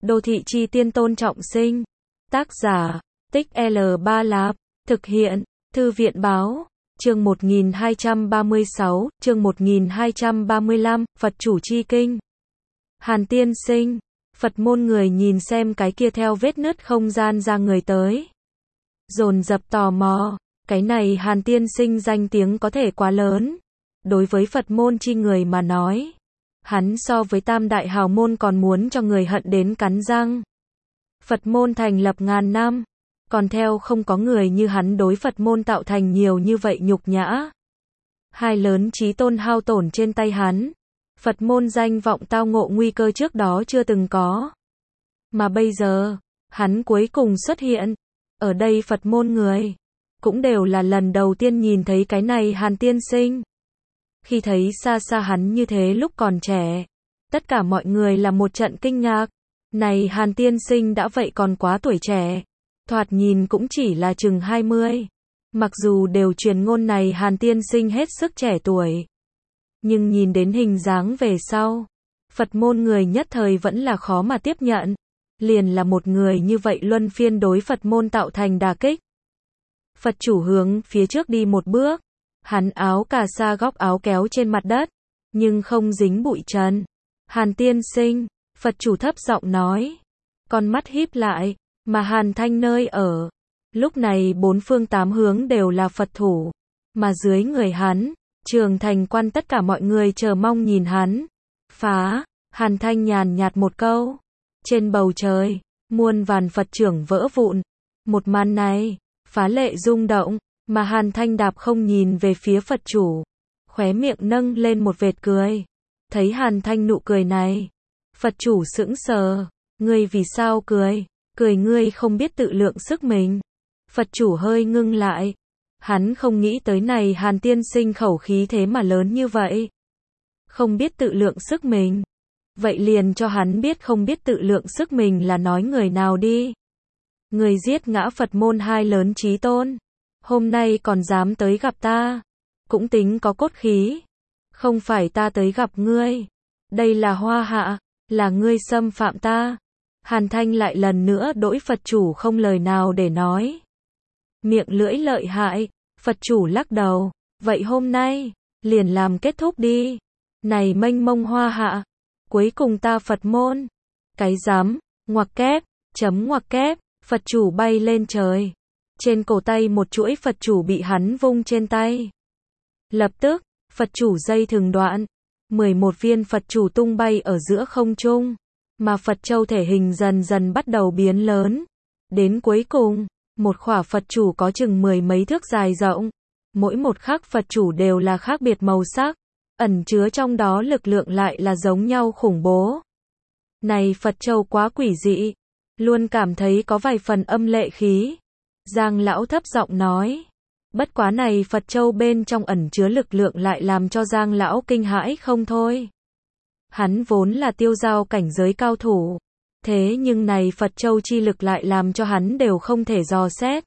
Đô thị chi tiên Tôn Trọng Sinh. Tác giả, Tích L Ba Lạp. Thực hiện, Thư viện báo. Chương 1236, chương 1235, Phật chủ chi kinh. Hàn tiên sinh. Phật môn người nhìn xem cái kia theo vết nứt không gian ra người tới. Dồn dập tò mò, cái này Hàn tiên sinh danh tiếng có thể quá lớn. Đối với Phật môn chi người mà nói, hắn so với tam đại hào môn còn muốn cho người hận đến cắn răng. Phật môn thành lập ngàn năm, còn theo không có người như hắn đối Phật môn tạo thành nhiều như vậy nhục nhã. Hai lớn chí tôn hao tổn trên tay hắn. Phật môn danh vọng tao ngộ nguy cơ trước đó chưa từng có. Mà bây giờ, hắn cuối cùng xuất hiện. Ở đây Phật môn người cũng đều là lần đầu tiên nhìn thấy cái này Hàn tiên sinh. Khi thấy xa xa hắn như thế lúc còn trẻ, tất cả mọi người là một trận kinh ngạc. Này Hàn tiên sinh đã vậy còn quá tuổi trẻ, thoạt nhìn cũng chỉ là chừng 20. Mặc dù đều truyền ngôn này Hàn tiên sinh hết sức trẻ tuổi, nhưng nhìn đến hình dáng về sau, Phật môn người nhất thời vẫn là khó mà tiếp nhận. Liền là một người như vậy luân phiên đối Phật môn tạo thành đả kích. Phật chủ hướng phía trước đi một bước, hắn áo cà sa góc áo kéo trên mặt đất, nhưng không dính bụi trần. Hàn tiên sinh, Phật chủ thấp giọng nói, con mắt híp lại, mà Hàn Thanh nơi ở. Lúc này bốn phương tám hướng đều là Phật thủ, mà dưới người hắn, Trường Thành Quan tất cả mọi người chờ mong nhìn hắn. Phá, Hàn Thanh nhàn nhạt một câu. Trên bầu trời, muôn vàn Phật trưởng vỡ vụn. Một màn này, phá lệ rung động, mà Hàn Thanh đạp không nhìn về phía Phật chủ. Khóe miệng nâng lên một vệt cười. Thấy Hàn Thanh nụ cười này, Phật chủ sững sờ. Ngươi vì sao cười? Cười ngươi không biết tự lượng sức mình. Phật chủ hơi ngưng lại. Hắn không nghĩ tới này Hàn tiên sinh khẩu khí thế mà lớn như vậy. Không biết tự lượng sức mình. Vậy liền cho hắn biết không biết tự lượng sức mình là nói người nào đi. Người giết ngã Phật môn hai lớn chí tôn. Hôm nay còn dám tới gặp ta. Cũng tính có cốt khí. Không phải ta tới gặp ngươi. Đây là hoa hạ. Là ngươi xâm phạm ta. Hàn Thanh lại lần nữa đỗi Phật chủ không lời nào để nói. Miệng lưỡi lợi hại. Phật chủ lắc đầu. Vậy hôm nay, liền làm kết thúc đi. Này mênh mông hoa hạ. Cuối cùng ta Phật môn. Cái dám, ngoặc kép, chấm ngoặc kép, Phật chủ bay lên trời. Trên cổ tay một chuỗi Phật chủ bị hắn vung trên tay. Lập tức, Phật chủ dây thừng đoạn. 11 viên Phật chủ tung bay ở giữa không trung. Mà Phật châu thể hình dần dần bắt đầu biến lớn. Đến cuối cùng, một khỏa Phật chủ có chừng 10 mấy thước dài rộng. Mỗi một khắc Phật chủ đều là khác biệt màu sắc. Ẩn chứa trong đó lực lượng lại là giống nhau khủng bố. Này Phật châu quá quỷ dị. Luôn cảm thấy có vài phần âm lệ khí. Giang lão thấp giọng nói. Bất quá này Phật châu bên trong ẩn chứa lực lượng lại làm cho Giang lão kinh hãi không thôi. Hắn vốn là tiêu giao cảnh giới cao thủ. Thế nhưng này Phật châu chi lực lại làm cho hắn đều không thể dò xét.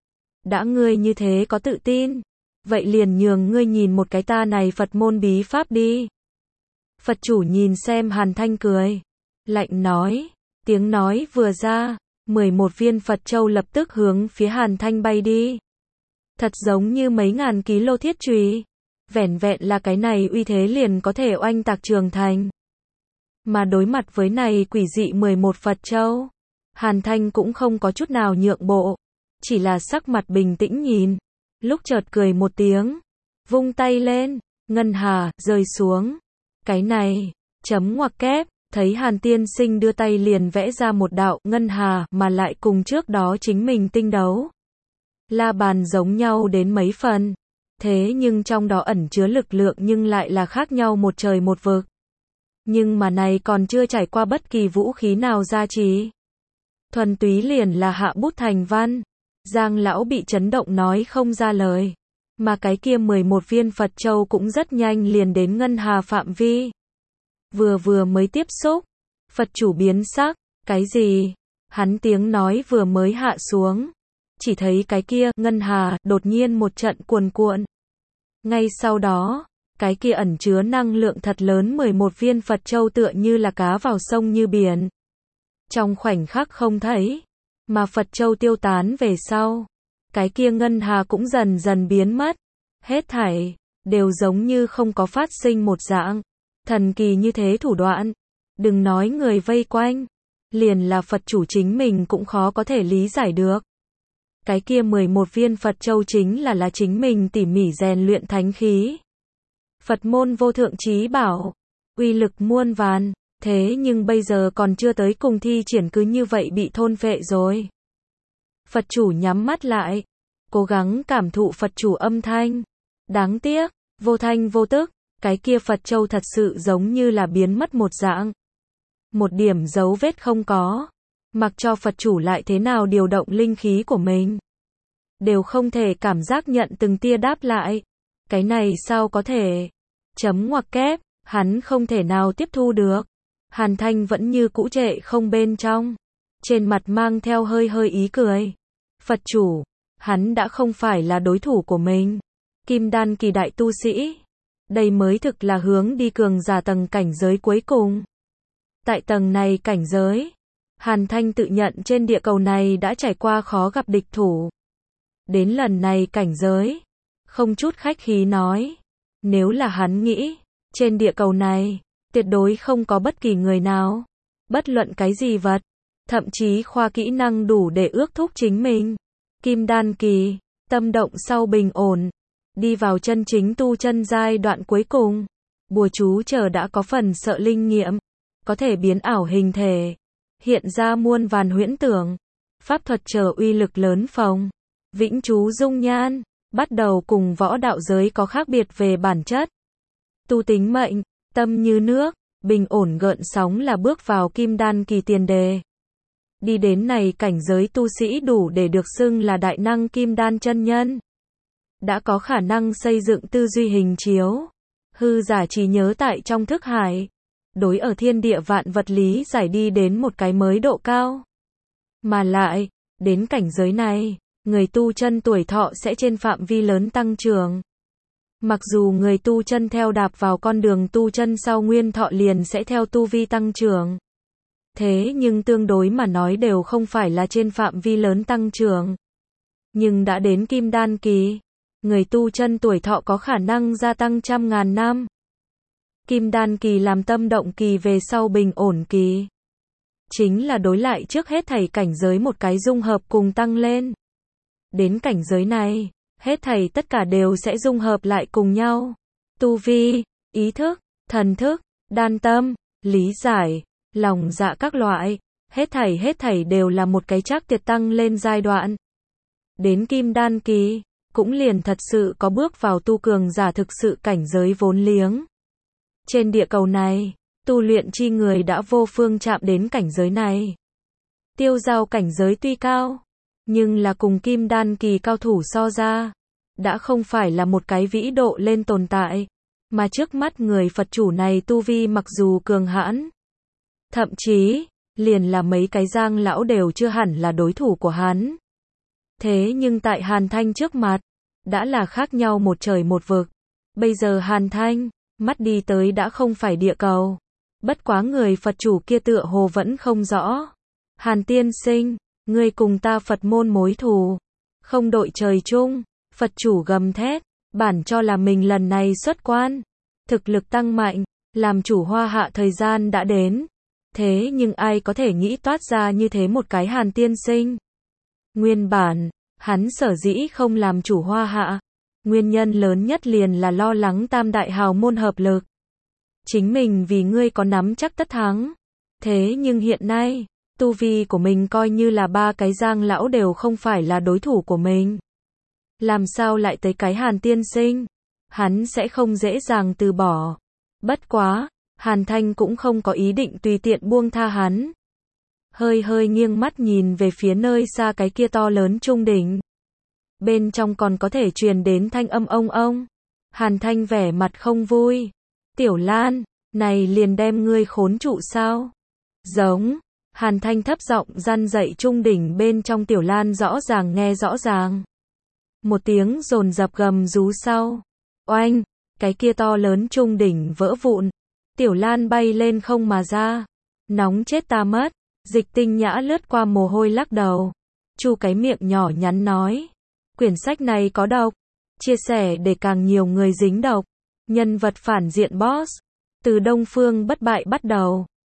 Đã ngươi như thế có tự tin. Vậy liền nhường ngươi nhìn một cái ta này Phật môn bí pháp đi. Phật chủ nhìn xem Hàn Thanh cười. Lạnh nói. Tiếng nói vừa ra. 11 viên Phật châu lập tức hướng phía Hàn Thanh bay đi. Thật giống như mấy ngàn ký lô thiết chùy. Vẻn vẹn là cái này uy thế liền có thể oanh tạc Trường Thành. Mà đối mặt với này quỷ dị 11 Phật châu. Hàn Thanh cũng không có chút nào nhượng bộ. Chỉ là sắc mặt bình tĩnh nhìn. Lúc chợt cười một tiếng, vung tay lên, ngân hà, rơi xuống. Cái này, chấm ngoặc kép, thấy Hàn tiên sinh đưa tay liền vẽ ra một đạo ngân hà mà lại cùng trước đó chính mình tinh đấu. La bàn giống nhau đến mấy phần. Thế nhưng trong đó ẩn chứa lực lượng nhưng lại là khác nhau một trời một vực. Nhưng mà này còn chưa trải qua bất kỳ vũ khí nào gia trì. Thuần túy liền là hạ bút thành văn. Giang lão bị chấn động nói không ra lời. Mà cái kia 11 viên Phật châu cũng rất nhanh liền đến ngân hà phạm vi. Vừa mới tiếp xúc. Phật chủ biến sắc. Cái gì? Hắn tiếng nói vừa mới hạ xuống. Chỉ thấy cái kia ngân hà đột nhiên một trận cuồn cuộn. Ngay sau đó, cái kia ẩn chứa năng lượng thật lớn 11 viên Phật châu tựa như là cá vào sông như biển. Trong khoảnh khắc không thấy, mà Phật Châu tiêu tán về sau, cái kia ngân hà cũng dần dần biến mất. Hết thảy đều giống như không có phát sinh một dạng. Thần kỳ như thế thủ đoạn, đừng nói người vây quanh, liền là Phật chủ chính mình cũng khó có thể lý giải được. Cái kia 11 viên Phật Châu chính là chính mình tỉ mỉ rèn luyện thánh khí. Phật môn vô thượng chí bảo, uy lực muôn vàn, thế nhưng bây giờ còn chưa tới cùng thi triển cứ như vậy bị thôn phệ rồi. Phật chủ nhắm mắt lại, cố gắng cảm thụ Phật chủ âm thanh. Đáng tiếc, vô thanh vô tức, cái kia Phật Châu thật sự giống như là biến mất một dạng. Một điểm dấu vết không có. Mặc cho Phật chủ lại thế nào điều động linh khí của mình, đều không thể cảm giác nhận từng tia đáp lại. Cái này sao có thể? Chấm ngoặc kép, hắn không thể nào tiếp thu được. Hàn Thanh vẫn như cũ trệ không bên trong, trên mặt mang theo hơi hơi ý cười. Phật chủ, hắn đã không phải là đối thủ của mình. Kim đan kỳ đại tu sĩ, đây mới thực là hướng đi cường giả tầng cảnh giới cuối cùng. Tại tầng này cảnh giới, Hàn Thanh tự nhận trên địa cầu này đã trải qua khó gặp địch thủ. Đến lần này cảnh giới, không chút khách khí nói, nếu là hắn nghĩ, trên địa cầu này, tuyệt đối không có bất kỳ người nào, bất luận cái gì vật, thậm chí khoa kỹ năng đủ để ước thúc chính mình. Kim đan kỳ, tâm động sau bình ổn, đi vào chân chính tu chân giai đoạn cuối cùng. Bùa chú chờ đã có phần sợ linh nghiệm, có thể biến ảo hình thể, hiện ra muôn vàn huyễn tưởng. Pháp thuật chờ uy lực lớn phồng, vĩnh chú dung nhan, bắt đầu cùng võ đạo giới có khác biệt về bản chất. Tu tính mệnh, tâm như nước, bình ổn gợn sóng là bước vào kim đan kỳ tiền đề. Đi đến này cảnh giới tu sĩ đủ để được xưng là đại năng kim đan chân nhân. Đã có khả năng xây dựng tư duy hình chiếu, hư giả trí nhớ tại trong thức hải, đối ở thiên địa vạn vật lý giải đi đến một cái mới độ cao. Mà lại, đến cảnh giới này, người tu chân tuổi thọ sẽ trên phạm vi lớn tăng trưởng. Mặc dù người tu chân theo đạp vào con đường tu chân sau nguyên thọ liền sẽ theo tu vi tăng trưởng. Thế nhưng tương đối mà nói đều không phải là trên phạm vi lớn tăng trưởng. Nhưng đã đến kim đan kỳ, người tu chân tuổi thọ có khả năng gia tăng trăm ngàn năm. Kim đan kỳ làm tâm động kỳ về sau bình ổn kỳ. Chính là đối lại trước hết thảy cảnh giới một cái dung hợp cùng tăng lên. Đến cảnh giới này, hết thảy tất cả đều sẽ dung hợp lại cùng nhau. Tu vi, ý thức, thần thức, đan tâm, lý giải, lòng dạ các loại, hết thảy đều là một cái chắc tuyệt tăng lên giai đoạn. Đến kim đan kỳ, cũng liền thật sự có bước vào tu cường giả thực sự cảnh giới vốn liếng. Trên địa cầu này, tu luyện chi người đã vô phương chạm đến cảnh giới này. Tiêu giao cảnh giới tuy cao, nhưng là cùng kim đan kỳ cao thủ so ra, đã không phải là một cái vĩ độ lên tồn tại, mà trước mắt người Phật chủ này tu vi mặc dù cường hãn, thậm chí, liền là mấy cái giang lão đều chưa hẳn là đối thủ của hắn. Thế nhưng tại Hàn Thanh trước mặt, đã là khác nhau một trời một vực. Bây giờ Hàn Thanh, mắt đi tới đã không phải địa cầu. Bất quá người Phật chủ kia tựa hồ vẫn không rõ. Hàn tiên sinh, ngươi cùng ta Phật môn mối thù, không đội trời chung. Phật chủ gầm thét, bản cho là mình lần này xuất quan, thực lực tăng mạnh, làm chủ hoa hạ thời gian đã đến. Thế nhưng ai có thể nghĩ toát ra như thế một cái Hàn tiên sinh. Nguyên bản, hắn sở dĩ không làm chủ hoa hạ, nguyên nhân lớn nhất liền là lo lắng tam đại hào môn hợp lực. Chính mình vì ngươi có nắm chắc tất thắng. Thế nhưng hiện nay, tu vi của mình coi như là ba cái giang lão đều không phải là đối thủ của mình. Làm sao lại tới cái Hàn tiên sinh? Hắn sẽ không dễ dàng từ bỏ. Bất quá, Hàn Thanh cũng không có ý định tùy tiện buông tha hắn. Hơi hơi nghiêng mắt nhìn về phía nơi xa cái kia to lớn trung đỉnh. Bên trong còn có thể truyền đến thanh âm ông ông. Hàn Thanh vẻ mặt không vui. Tiểu Lan, này liền đem ngươi khốn trụ sao? Giống. Hàn Thanh thấp giọng răn dậy trung đỉnh bên trong Tiểu Lan rõ ràng nghe rõ ràng. Một tiếng dồn dập gầm rú sau. Oanh, cái kia to lớn trung đỉnh vỡ vụn. Tiểu Lan bay lên không mà ra. Nóng chết ta mất. Dịch Tinh Nhã lướt qua mồ hôi lắc đầu. Chu cái miệng nhỏ nhắn nói. Quyển sách này có độc. Chia sẻ để càng nhiều người dính độc. Nhân vật phản diện boss. Từ Đông Phương Bất Bại bắt đầu.